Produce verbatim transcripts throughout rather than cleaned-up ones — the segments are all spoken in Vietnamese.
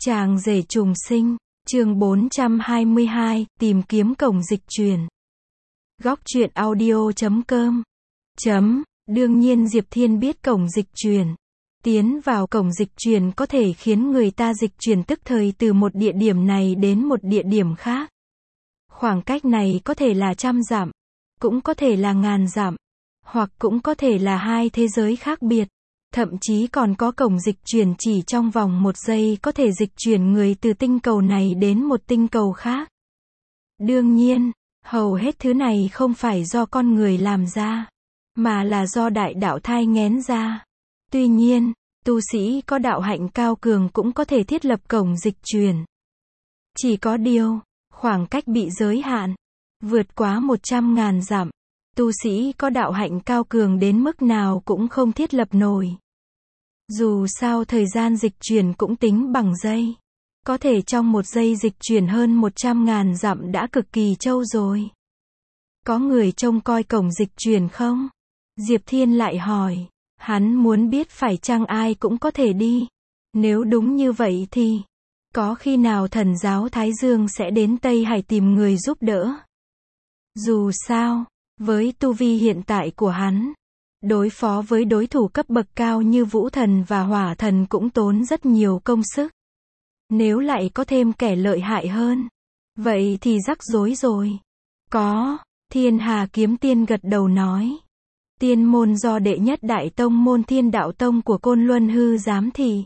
Chàng rể trùng sinh, chương bốn trăm hai mươi hai, tìm kiếm cổng dịch chuyển. Góc truyện audio chấm com. Chấm, đương nhiên Diệp Thiên biết cổng dịch chuyển. Tiến vào cổng dịch chuyển có thể khiến người ta dịch chuyển tức thời từ một địa điểm này đến một địa điểm khác. Khoảng cách này có thể là trăm dặm, cũng có thể là ngàn dặm, hoặc cũng có thể là hai thế giới khác biệt. Thậm chí còn có cổng dịch chuyển chỉ trong vòng một giây có thể dịch chuyển người từ tinh cầu này đến một tinh cầu khác. Đương nhiên, hầu hết thứ này không phải do con người làm ra, mà là do đại đạo thai nghén ra. Tuy nhiên, tu sĩ có đạo hạnh cao cường cũng có thể thiết lập cổng dịch chuyển. Chỉ có điều, khoảng cách bị giới hạn, vượt quá một trăm ngàn dặm, tu sĩ có đạo hạnh cao cường đến mức nào cũng không thiết lập nổi. Dù sao thời gian dịch chuyển cũng tính bằng giây. Có thể trong một giây dịch chuyển hơn một trăm ngàn dặm đã cực kỳ trâu rồi. Có người trông coi cổng dịch chuyển không? Diệp Thiên lại hỏi. Hắn muốn biết phải chăng ai cũng có thể đi. Nếu đúng như vậy thì, có khi nào thần giáo Thái Dương sẽ đến Tây Hải tìm người giúp đỡ? Dù sao, với tu vi hiện tại của hắn, đối phó với đối thủ cấp bậc cao như Vũ Thần và Hỏa Thần cũng tốn rất nhiều công sức. Nếu lại có thêm kẻ lợi hại hơn, vậy thì rắc rối rồi. Có, Thiên Hà Kiếm Tiên gật đầu nói. Tiên môn do đệ nhất đại tông môn Thiên Đạo Tông của Côn Luân Hư giám thị.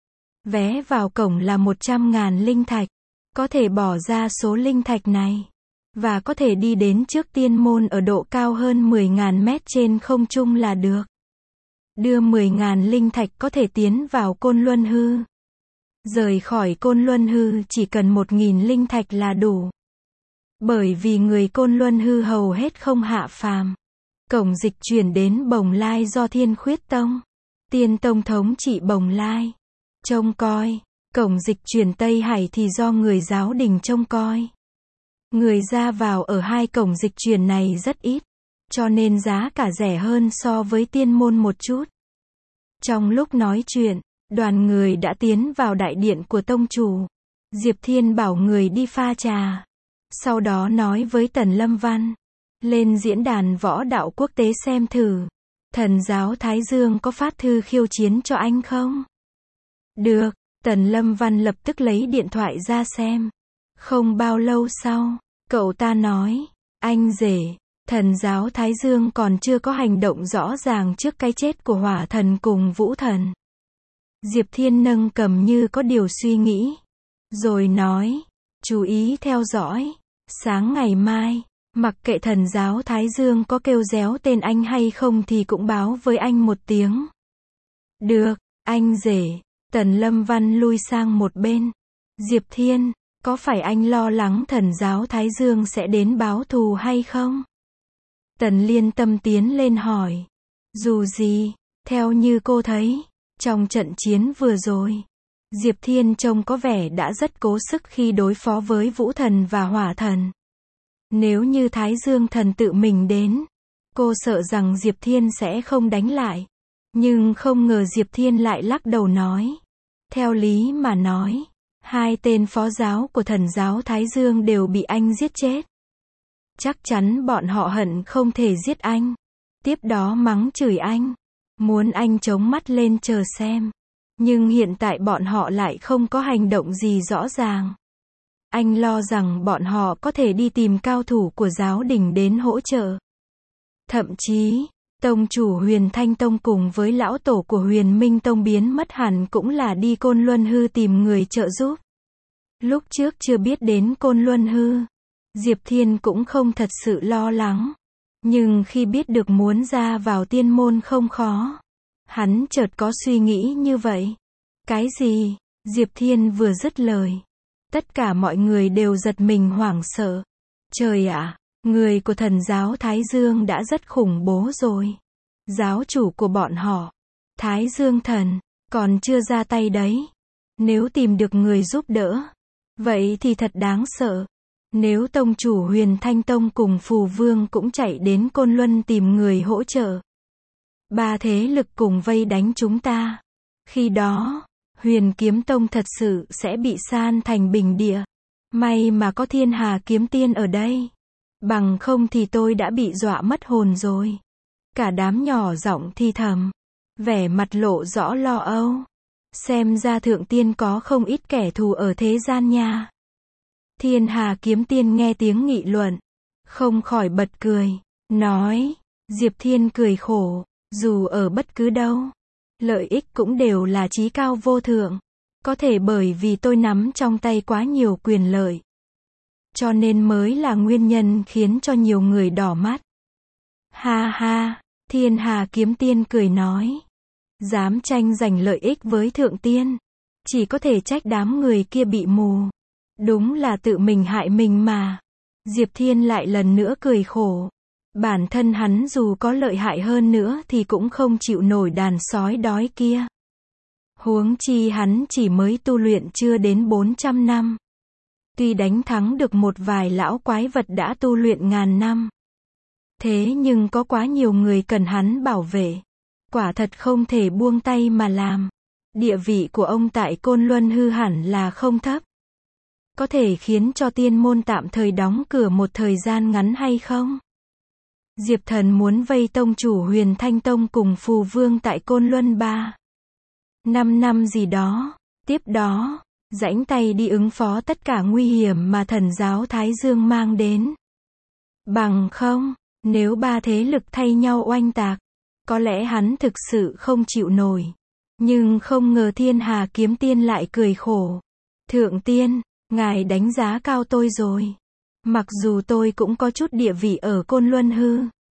Vé vào cổng là một trăm ngàn linh thạch. Có thể bỏ ra số linh thạch này. Và có thể đi đến trước tiên môn ở độ cao hơn mười ngàn mét trên không trung là được. Đưa mười ngàn linh thạch có thể tiến vào Côn Luân Hư. Rời khỏi Côn Luân Hư chỉ cần một nghìn linh thạch là đủ. Bởi vì người Côn Luân Hư hầu hết không hạ phàm. Cổng dịch chuyển đến Bồng Lai do Thiên Khuyết Tông, Tiên Tông thống trị Bồng Lai trông coi. Cổng dịch chuyển Tây Hải thì do người giáo đình trông coi. Người ra vào ở hai cổng dịch chuyển này rất ít, cho nên giá cả rẻ hơn so với tiên môn một chút. Trong lúc nói chuyện, đoàn người đã tiến vào đại điện của tông chủ. Diệp Thiên bảo người đi pha trà. Sau đó nói với Tần Lâm Văn, lên diễn đàn võ đạo quốc tế xem thử. Thần giáo Thái Dương có phát thư khiêu chiến cho anh không? Được, Tần Lâm Văn lập tức lấy điện thoại ra xem. Không bao lâu sau, cậu ta nói, anh rể, thần giáo Thái Dương còn chưa có hành động rõ ràng trước cái chết của Hỏa Thần cùng Vũ Thần. Diệp Thiên nâng cầm như có điều suy nghĩ. Rồi nói, chú ý theo dõi. Sáng ngày mai, mặc kệ thần giáo Thái Dương có kêu réo tên anh hay không thì cũng báo với anh một tiếng. Được, anh rể. Tần Lâm Văn lui sang một bên. Diệp Thiên, có phải anh lo lắng thần giáo Thái Dương sẽ đến báo thù hay không? Tần Liên Tâm tiến lên hỏi. Dù gì, theo như cô thấy, trong trận chiến vừa rồi, Diệp Thiên trông có vẻ đã rất cố sức khi đối phó với Vũ Thần và Hỏa Thần. Nếu như Thái Dương Thần tự mình đến, cô sợ rằng Diệp Thiên sẽ không đánh lại. Nhưng không ngờ Diệp Thiên lại lắc đầu nói. Theo lý mà nói, hai tên phó giáo của thần giáo Thái Dương đều bị anh giết chết. Chắc chắn bọn họ hận không thể giết anh. Tiếp đó mắng chửi anh. Muốn anh chống mắt lên chờ xem. Nhưng hiện tại bọn họ lại không có hành động gì rõ ràng. Anh lo rằng bọn họ có thể đi tìm cao thủ của giáo đình đến hỗ trợ. Thậm chí, tông chủ Huyền Thanh Tông cùng với lão tổ của Huyền Minh Tông biến mất hẳn cũng là đi Côn Luân Hư tìm người trợ giúp. Lúc trước chưa biết đến Côn Luân Hư, Diệp Thiên cũng không thật sự lo lắng. Nhưng khi biết được muốn ra vào tiên môn không khó, hắn chợt có suy nghĩ như vậy. Cái gì? Diệp Thiên vừa dứt lời, tất cả mọi người đều giật mình hoảng sợ. Trời ạ, người của thần giáo Thái Dương đã rất khủng bố rồi. Giáo chủ của bọn họ, Thái Dương Thần, còn chưa ra tay đấy. Nếu tìm được người giúp đỡ, vậy thì thật đáng sợ. Nếu tông chủ Huyền Thanh Tông cùng Phù Vương cũng chạy đến Côn Luân tìm người hỗ trợ, ba thế lực cùng vây đánh chúng ta, khi đó, Huyền Kiếm Tông thật sự sẽ bị san thành bình địa. May mà có Thiên Hà Kiếm Tiên ở đây. Bằng không thì tôi đã bị dọa mất hồn rồi. Cả đám nhỏ giọng thì thầm. Vẻ mặt lộ rõ lo âu. Xem ra Thượng Tiên có không ít kẻ thù ở thế gian nha. Thiên Hà Kiếm Tiên nghe tiếng nghị luận. Không khỏi bật cười. Nói. Diệp Thiên cười khổ. Dù ở bất cứ đâu. Lợi ích cũng đều là chí cao vô thượng. Có thể bởi vì tôi nắm trong tay quá nhiều quyền lợi. Cho nên mới là nguyên nhân khiến cho nhiều người đỏ mắt. Ha ha, Thiên Hà Kiếm Tiên cười nói. Dám tranh giành lợi ích với Thượng Tiên. Chỉ có thể trách đám người kia bị mù. Đúng là tự mình hại mình mà. Diệp Thiên lại lần nữa cười khổ. Bản thân hắn dù có lợi hại hơn nữa thì cũng không chịu nổi đàn sói đói kia. Huống chi hắn chỉ mới tu luyện chưa đến bốn trăm năm. Tuy đánh thắng được một vài lão quái vật đã tu luyện ngàn năm. Thế nhưng có quá nhiều người cần hắn bảo vệ. Quả thật không thể buông tay mà làm. Địa vị của ông tại Côn Luân hư hẳn là không thấp. Có thể khiến cho tiên môn tạm thời đóng cửa một thời gian ngắn hay không? Diệp Thần muốn vây tông chủ Huyền Thanh Tông cùng Phù Vương tại Côn Luân ba năm năm gì đó. Tiếp đó, rãnh tay đi ứng phó tất cả nguy hiểm mà thần giáo Thái Dương mang đến. Bằng không, nếu ba thế lực thay nhau oanh tạc, có lẽ hắn thực sự không chịu nổi. Nhưng không ngờ Thiên Hà Kiếm Tiên lại cười khổ. Thượng Tiên, ngài đánh giá cao tôi rồi. Mặc dù tôi cũng có chút địa vị ở Côn Luân hư.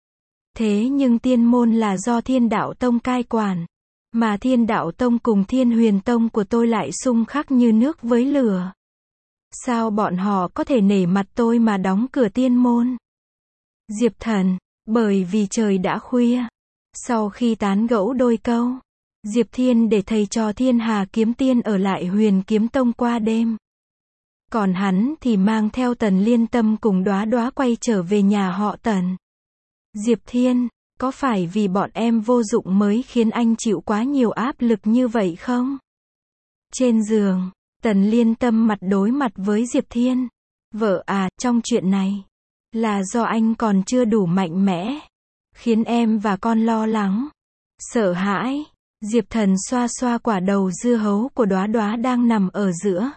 Thế nhưng tiên môn là do Thiên Đạo Tông cai quản. Mà Thiên Đạo Tông cùng Thiên Huyền Tông của tôi lại xung khắc như nước với lửa. Sao bọn họ có thể nể mặt tôi mà đóng cửa tiên môn? Diệp Thần, bởi vì trời đã khuya. Sau khi tán gẫu đôi câu, Diệp Thiên để thầy trò Thiên Hà Kiếm Tiên ở lại Huyền Kiếm Tông qua đêm. Còn hắn thì mang theo Tần Liên Tâm cùng Đóa Đóa quay trở về nhà họ Tần. Diệp Thiên, có phải vì bọn em vô dụng mới khiến anh chịu quá nhiều áp lực như vậy không? Trên giường, Tần Liên Tâm mặt đối mặt với Diệp Thiên. Vợ à, trong chuyện này, là do anh còn chưa đủ mạnh mẽ. Khiến em và con lo lắng, sợ hãi. Diệp Thần xoa xoa quả đầu dưa hấu của Đóa Đóa đang nằm ở giữa.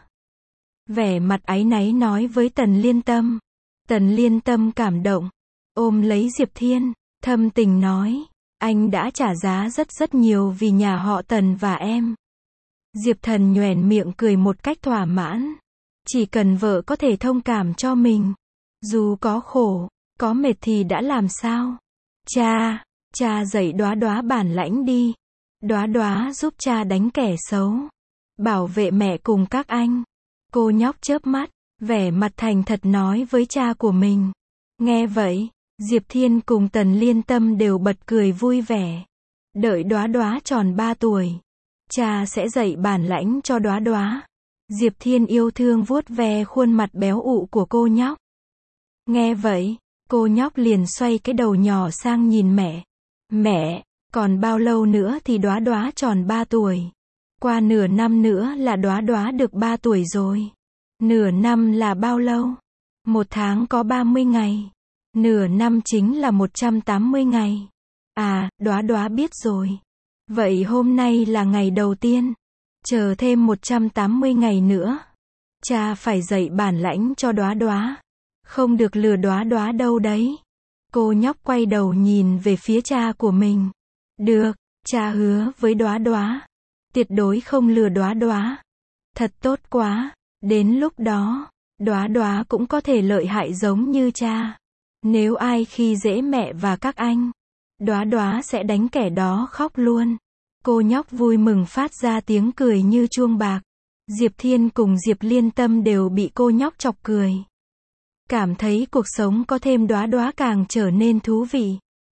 Vẻ mặt áy náy nói với Tần Liên Tâm. Tần Liên Tâm cảm động, ôm lấy Diệp Thiên, thâm tình nói, anh đã trả giá rất rất nhiều vì nhà họ Tần và em. Diệp Thần nhoẻn miệng cười một cách thỏa mãn. Chỉ cần vợ có thể thông cảm cho mình, dù có khổ, có mệt thì đã làm sao? Cha, cha dạy Đóa Đóa bản lãnh đi. Đóa Đóa giúp cha đánh kẻ xấu, bảo vệ mẹ cùng các anh. Cô nhóc chớp mắt, vẻ mặt thành thật nói với cha của mình. Nghe vậy, Diệp Thiên cùng Tần Liên Tâm đều bật cười vui vẻ. Đợi Đóa Đóa tròn ba tuổi, cha sẽ dạy bản lãnh cho Đóa Đóa. Diệp Thiên yêu thương vuốt ve khuôn mặt béo ụ của cô nhóc. Nghe vậy, cô nhóc liền xoay cái đầu nhỏ sang nhìn mẹ. Mẹ, còn bao lâu nữa thì Đóa Đóa tròn ba tuổi? Qua nửa năm nữa là Đóa Đóa được ba tuổi rồi. Nửa năm là bao lâu? Một tháng có ba mươi ngày. Nửa năm chính là một trăm tám mươi ngày. À, Đóa Đóa biết rồi. Vậy hôm nay là ngày đầu tiên. Chờ thêm một trăm tám mươi ngày nữa. Cha phải dạy bản lãnh cho Đóa Đóa. Không được lừa Đóa Đóa đâu đấy. Cô nhóc quay đầu nhìn về phía cha của mình. Được, cha hứa với Đóa Đóa. Tuyệt đối không lừa Đóa Đóa. Thật tốt quá. Đến lúc đó, Đóa Đóa cũng có thể lợi hại giống như cha. Nếu ai khi dễ mẹ và các anh, Đóa Đóa sẽ đánh kẻ đó khóc luôn. Cô nhóc vui mừng phát ra tiếng cười như chuông bạc. Diệp Thiên cùng Diệp Liên Tâm đều bị cô nhóc chọc cười. Cảm thấy cuộc sống có thêm Đóa Đóa càng trở nên thú vị.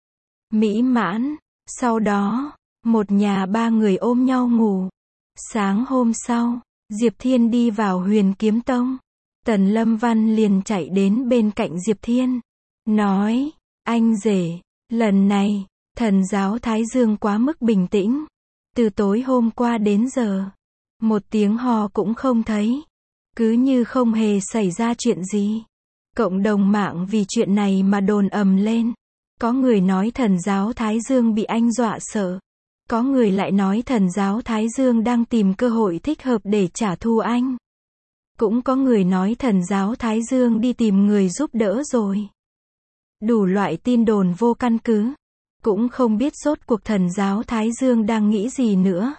Mỹ mãn. Sau đó, một nhà ba người ôm nhau ngủ. Sáng hôm sau, Diệp Thiên đi vào Huyền Kiếm Tông. Tần Lâm Văn liền chạy đến bên cạnh Diệp Thiên. Nói, anh rể, lần này, thần giáo Thái Dương quá mức bình tĩnh. Từ tối hôm qua đến giờ, Một tiếng hò cũng không thấy. Cứ như không hề xảy ra chuyện gì. Cộng đồng mạng vì chuyện này mà đồn ầm lên. Có người nói thần giáo Thái Dương bị anh dọa sợ. Có người lại nói thần giáo Thái Dương đang tìm cơ hội thích hợp để trả thù anh. Cũng có người nói thần giáo Thái Dương đi tìm người giúp đỡ rồi. Đủ loại tin đồn vô căn cứ. Cũng không biết rốt cuộc thần giáo Thái Dương đang nghĩ gì nữa.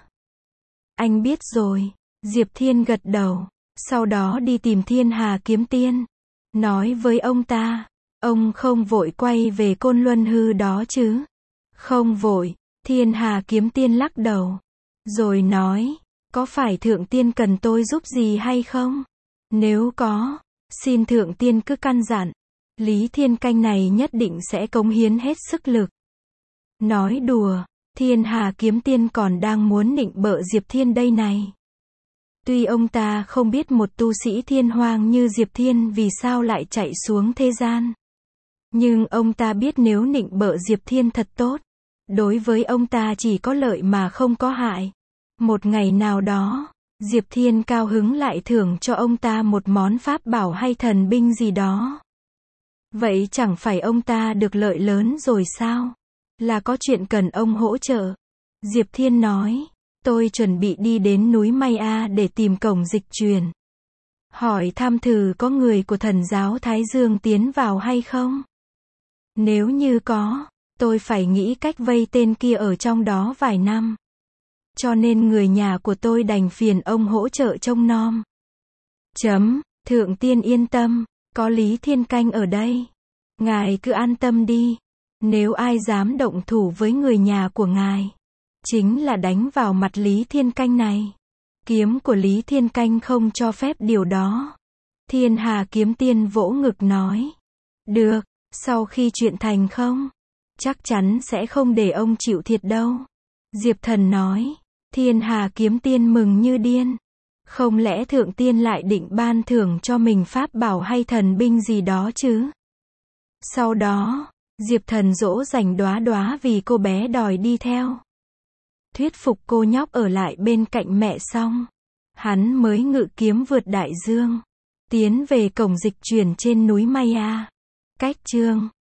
Anh biết rồi. Diệp Thiên gật đầu. Sau đó đi tìm Thiên Hà Kiếm Tiên. Nói với ông ta. Ông không vội quay về Côn Luân Hư đó chứ? Không vội. Thiên Hà Kiếm Tiên lắc đầu. Rồi nói. Có phải Thượng Tiên cần tôi giúp gì hay không? Nếu có, xin Thượng Tiên cứ căn dặn. Lý Thiên Canh này nhất định sẽ cống hiến hết sức lực. Nói đùa, Thiên Hà Kiếm Tiên còn đang muốn nịnh bợ Diệp Thiên đây này. Tuy ông ta không biết một tu sĩ thiên hoang như Diệp Thiên vì sao lại chạy xuống thế gian. Nhưng ông ta biết nếu nịnh bợ Diệp Thiên thật tốt. Đối với ông ta chỉ có lợi mà không có hại. Một ngày nào đó, Diệp Thiên cao hứng lại thưởng cho ông ta một món pháp bảo hay thần binh gì đó. Vậy chẳng phải ông ta được lợi lớn rồi sao? Là có chuyện cần ông hỗ trợ. Diệp Thiên nói, tôi chuẩn bị đi đến núi Maya để tìm cổng dịch truyền. Hỏi thăm thử có người của thần giáo Thái Dương tiến vào hay không? Nếu như có, tôi phải nghĩ cách vây tên kia ở trong đó vài năm. Cho nên người nhà của tôi đành phiền ông hỗ trợ trông nom. Chấm, Thượng Tiên yên tâm, có Lý Thiên Canh ở đây. Ngài cứ an tâm đi. Nếu ai dám động thủ với người nhà của ngài, chính là đánh vào mặt Lý Thiên Canh này. Kiếm của Lý Thiên Canh không cho phép điều đó. Thiên Hà Kiếm Tiên vỗ ngực nói. Được, sau khi chuyện thành không? Chắc chắn sẽ không để ông chịu thiệt đâu. Diệp Thần nói. Thiên Hà Kiếm Tiên mừng như điên. Không lẽ Thượng Tiên lại định ban thưởng cho mình pháp bảo hay thần binh gì đó chứ? Sau đó, Diệp Thần dỗ dành Đóa Đóa vì cô bé đòi đi theo. Thuyết phục cô nhóc ở lại bên cạnh mẹ xong, hắn mới ngự kiếm vượt đại dương, tiến về cổng dịch chuyển trên núi Maya. Cách chương